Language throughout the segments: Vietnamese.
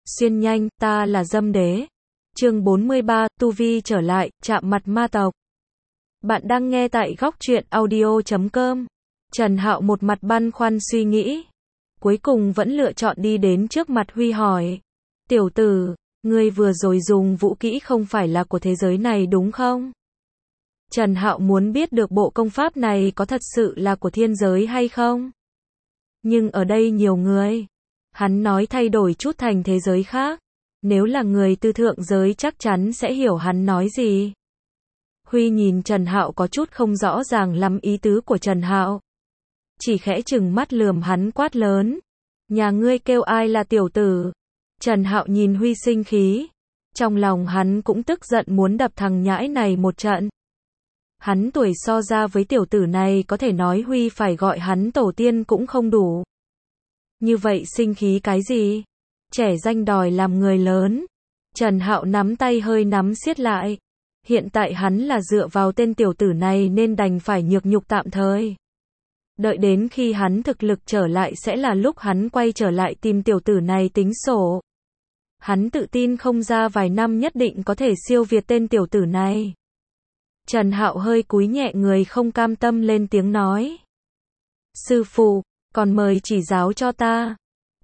Xuyên nhanh, ta là Dâm Đế. Chương 43, Tu Vi trở lại, chạm mặt ma tộc. Bạn đang nghe tại góc truyện audio.com. Trần Hạo một mặt băn khoăn suy nghĩ. Cuối cùng vẫn lựa chọn đi đến trước mặt Huy hỏi. Tiểu tử, ngươi vừa rồi dùng vũ kỹ không phải là của thế giới này đúng không? Trần Hạo muốn biết được bộ công pháp này có thật sự là của thiên giới hay không? Nhưng ở đây nhiều người. Hắn nói thay đổi chút thành thế giới khác. Nếu là người tư thượng giới chắc chắn sẽ hiểu hắn nói gì. Huy nhìn Trần Hạo có chút không rõ ràng lắm ý tứ của Trần Hạo. Chỉ khẽ chừng mắt lườm hắn quát lớn. Nhà ngươi kêu ai là tiểu tử? Trần Hạo nhìn Huy sinh khí. Trong lòng hắn cũng tức giận muốn đập thằng nhãi này một trận. Hắn tuổi so ra với tiểu tử này có thể nói Huy phải gọi hắn tổ tiên cũng không đủ. Như vậy sinh khí cái gì? Trẻ danh đòi làm người lớn. Trần Hạo nắm tay hơi nắm siết lại. Hiện tại hắn là dựa vào tên tiểu tử này nên đành phải nhược nhục tạm thời. Đợi đến khi hắn thực lực trở lại sẽ là lúc hắn quay trở lại tìm tiểu tử này tính sổ. Hắn tự tin không ra vài năm nhất định có thể siêu việt tên tiểu tử này. Trần Hạo hơi cúi nhẹ người không cam tâm lên tiếng nói. Sư phụ, còn mời chỉ giáo cho ta.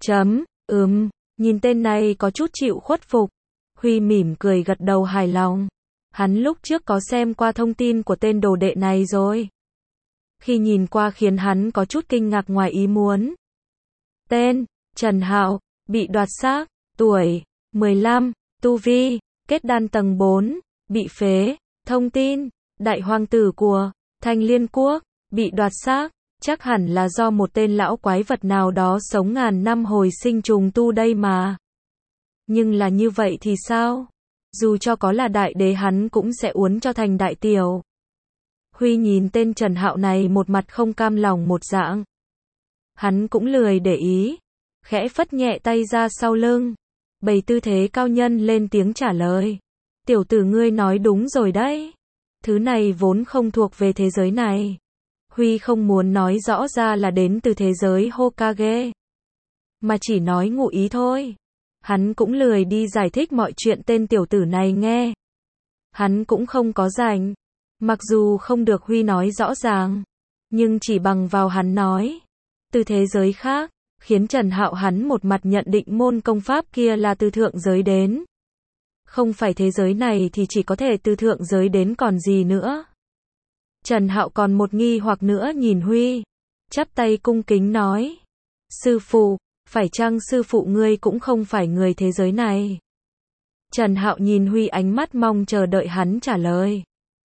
Nhìn tên này có chút chịu khuất phục. Huy mỉm cười gật đầu hài lòng. Hắn lúc trước có xem qua thông tin của tên đồ đệ này rồi. Khi nhìn qua khiến hắn có chút kinh ngạc ngoài ý muốn. Tên, Trần Hạo, bị đoạt xác, tuổi, 15, tu vi, kết đan tầng 4, bị phế, thông tin, đại hoàng tử của Thanh Liên Quốc, bị đoạt xác, chắc hẳn là do một tên lão quái vật nào đó sống ngàn năm hồi sinh trùng tu đây mà. Nhưng là như vậy thì sao? Dù cho có là đại đế hắn cũng sẽ uốn cho thành đại tiểu. Huy nhìn tên Trần Hạo này một mặt không cam lòng một dạng. Hắn cũng lười để ý. Khẽ phất nhẹ tay ra sau lưng. Bày tư thế cao nhân lên tiếng trả lời. Tiểu tử ngươi nói đúng rồi đấy. Thứ này vốn không thuộc về thế giới này. Huy không muốn nói rõ ra là đến từ thế giới Hokage. Mà chỉ nói ngụ ý thôi. Hắn cũng lười đi giải thích mọi chuyện tên tiểu tử này nghe. Hắn cũng không có rảnh. Mặc dù không được Huy nói rõ ràng. Nhưng chỉ bằng vào hắn nói. Từ thế giới khác. Khiến Trần Hạo hắn một mặt nhận định môn công pháp kia là từ thượng giới đến. Không phải thế giới này thì chỉ có thể từ thượng giới đến còn gì nữa. Trần Hạo còn một nghi hoặc nữa nhìn Huy. Chắp tay cung kính nói. Sư phụ, phải chăng sư phụ ngươi cũng không phải người thế giới này? Trần Hạo nhìn Huy ánh mắt mong chờ đợi hắn trả lời.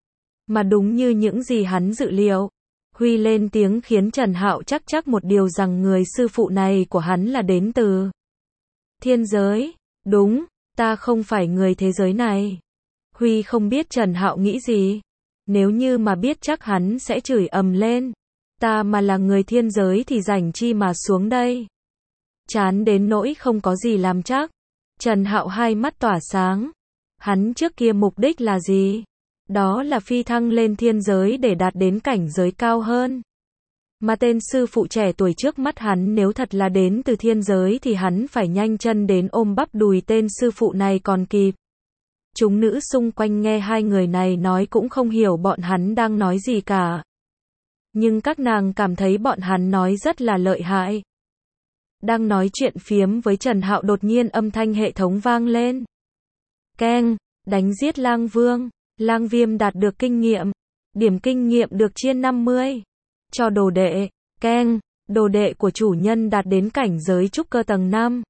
Mà đúng như những gì hắn dự liệu. Huy lên tiếng khiến Trần Hạo chắc một điều rằng người sư phụ này của hắn là đến từ thiên giới. Đúng, ta không phải người thế giới này. Huy không biết Trần Hạo nghĩ gì. Nếu như mà biết chắc hắn sẽ chửi ầm lên. Ta mà là người thiên giới thì rảnh chi mà xuống đây. Chán đến nỗi không có gì làm chắc. Trần Hạo hai mắt tỏa sáng. Hắn trước kia mục đích là gì? Đó là phi thăng lên thiên giới để đạt đến cảnh giới cao hơn. Mà tên sư phụ trẻ tuổi trước mắt hắn nếu thật là đến từ thiên giới thì hắn phải nhanh chân đến ôm bắp đùi tên sư phụ này còn kịp. Chúng nữ xung quanh nghe hai người này nói cũng không hiểu bọn hắn đang nói gì cả. Nhưng các nàng cảm thấy bọn hắn nói rất là lợi hại. Đang nói chuyện phiếm với Trần Hạo đột nhiên âm thanh hệ thống vang lên. Keng, đánh giết lang vương. Lang viêm đạt được kinh nghiệm. Điểm kinh nghiệm được chia 50. Cho đồ đệ. Keng, đồ đệ của chủ nhân đạt đến cảnh giới trúc cơ tầng 5.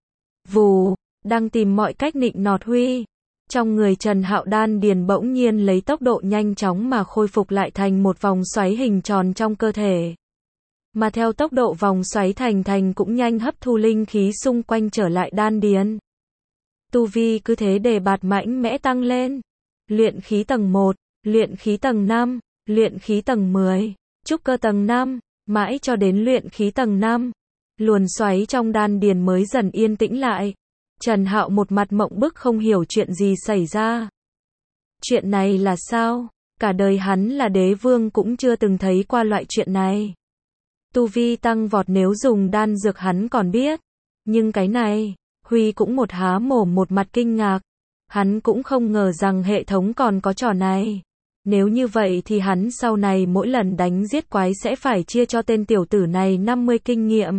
Vù, đang tìm mọi cách nịnh nọt Huy. Trong người Trần Hạo đan điền bỗng nhiên lấy tốc độ nhanh chóng mà khôi phục lại thành một vòng xoáy hình tròn trong cơ thể. Mà theo tốc độ vòng xoáy thành cũng nhanh hấp thu linh khí xung quanh trở lại đan điền. Tu vi cứ thế đề bạt mạnh mẽ tăng lên. Luyện khí tầng 1, luyện khí tầng 5, luyện khí tầng 10, trúc cơ tầng 5, mãi cho đến luyện khí tầng 5. Luồn xoáy trong đan điền mới dần yên tĩnh lại. Trần Hạo một mặt mộng bức không hiểu chuyện gì xảy ra. Chuyện này là sao? Cả đời hắn là đế vương cũng chưa từng thấy qua loại chuyện này. Tu vi tăng vọt nếu dùng đan dược hắn còn biết. Nhưng cái này, Huy cũng một há mồm một mặt kinh ngạc. Hắn cũng không ngờ rằng hệ thống còn có trò này. Nếu như vậy thì hắn sau này mỗi lần đánh giết quái sẽ phải chia cho tên tiểu tử này 50 kinh nghiệm.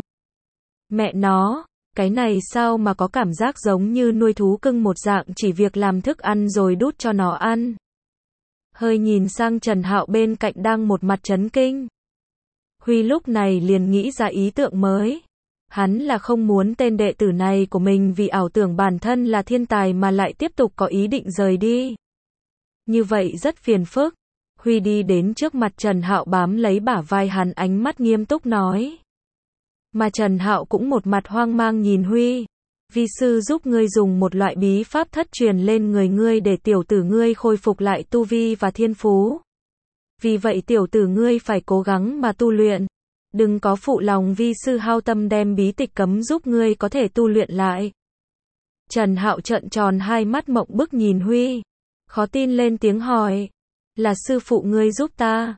Mẹ nó, cái này sao mà có cảm giác giống như nuôi thú cưng một dạng, chỉ việc làm thức ăn rồi đút cho nó ăn. Hơi nhìn sang Trần Hạo bên cạnh đang một mặt chấn kinh. Huy lúc này liền nghĩ ra ý tưởng mới. Hắn là không muốn tên đệ tử này của mình vì ảo tưởng bản thân là thiên tài mà lại tiếp tục có ý định rời đi. Như vậy rất phiền phức. Huy đi đến trước mặt Trần Hạo bám lấy bả vai hắn, ánh mắt nghiêm túc nói. Mà Trần Hạo cũng một mặt hoang mang nhìn Huy. Vi sư giúp ngươi dùng một loại bí pháp thất truyền lên người ngươi để tiểu tử ngươi khôi phục lại tu vi và thiên phú. Vì vậy tiểu tử ngươi phải cố gắng mà tu luyện. Đừng có phụ lòng vi sư hao tâm đem bí tịch cấm giúp ngươi có thể tu luyện lại. Trần Hạo trợn tròn hai mắt mộng bức nhìn Huy. Khó tin lên tiếng hỏi. Là sư phụ ngươi giúp ta.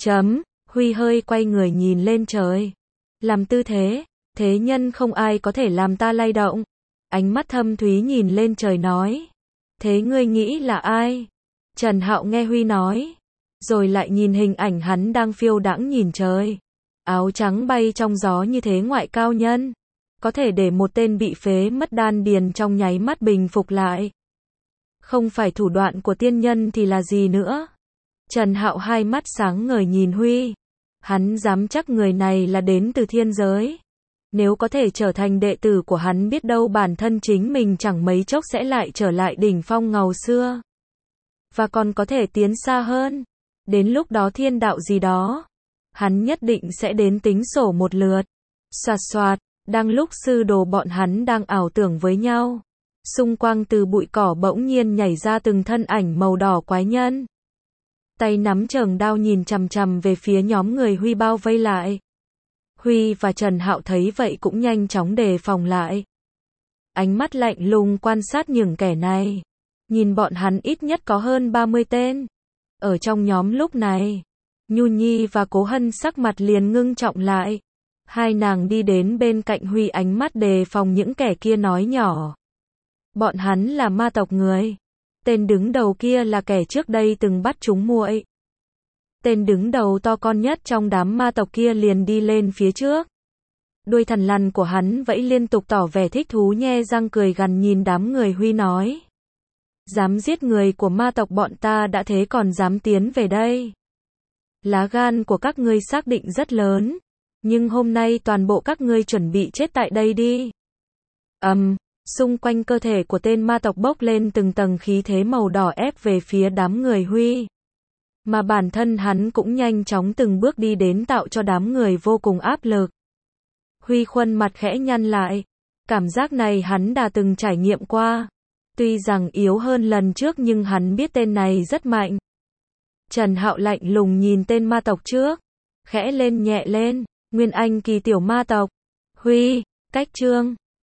Huy hơi quay người nhìn lên trời. Làm tư thế. Thế nhân không ai có thể làm ta lay động. Ánh mắt thâm thúy nhìn lên trời nói. Thế ngươi nghĩ là ai? Trần Hạo nghe Huy nói. Rồi lại nhìn hình ảnh hắn đang phiêu đãng nhìn trời. Áo trắng bay trong gió như thế ngoại cao nhân. Có thể để một tên bị phế mất đan điền trong nháy mắt bình phục lại. Không phải thủ đoạn của tiên nhân thì là gì nữa? Trần Hạo hai mắt sáng ngời nhìn Huy. Hắn dám chắc người này là đến từ thiên giới. Nếu có thể trở thành đệ tử của hắn, biết đâu bản thân chính mình chẳng mấy chốc sẽ lại trở lại đỉnh phong ngầu xưa. Và còn có thể tiến xa hơn. Đến lúc đó thiên đạo gì đó, hắn nhất định sẽ đến tính sổ một lượt. Xoạt xoạt, đang lúc sư đồ bọn hắn đang ảo tưởng với nhau. Xung quanh từ bụi cỏ bỗng nhiên nhảy ra từng thân ảnh màu đỏ quái nhân. Tay nắm chởng đao nhìn chằm chằm về phía nhóm người Huy bao vây lại. Huy và Trần Hạo thấy vậy cũng nhanh chóng đề phòng lại. Ánh mắt lạnh lùng quan sát những kẻ này. Nhìn bọn hắn ít nhất có hơn 30 tên. Ở trong nhóm lúc này, Nhu Nhi và Cố Hân sắc mặt liền ngưng trọng lại. Hai nàng đi đến bên cạnh Huy, ánh mắt đề phòng những kẻ kia nói nhỏ. Bọn hắn là ma tộc người. Tên đứng đầu kia là kẻ trước đây từng bắt chúng muội. Tên đứng đầu to con nhất trong đám ma tộc kia liền đi lên phía trước. Đuôi thần lằn của hắn vẫy liên tục tỏ vẻ thích thú, nhe răng cười gằn nhìn đám người Huy nói. Dám giết người của ma tộc bọn ta đã thế còn dám tiến về đây. Lá gan của các ngươi xác định rất lớn. Nhưng hôm nay toàn bộ các ngươi chuẩn bị chết tại đây đi. Xung quanh cơ thể của tên ma tộc bốc lên từng tầng khí thế màu đỏ ép về phía đám người Huy. Mà bản thân hắn cũng nhanh chóng từng bước đi đến, tạo cho đám người vô cùng áp lực. Huy khuôn mặt khẽ nhăn lại. Cảm giác này hắn đã từng trải nghiệm qua. Tuy rằng yếu hơn lần trước nhưng hắn biết tên này rất mạnh. Trần Hạo lạnh lùng nhìn tên ma tộc trước. Khẽ lên nhẹ lên. Nguyên anh kỳ tiểu ma tộc. Huy, cách chương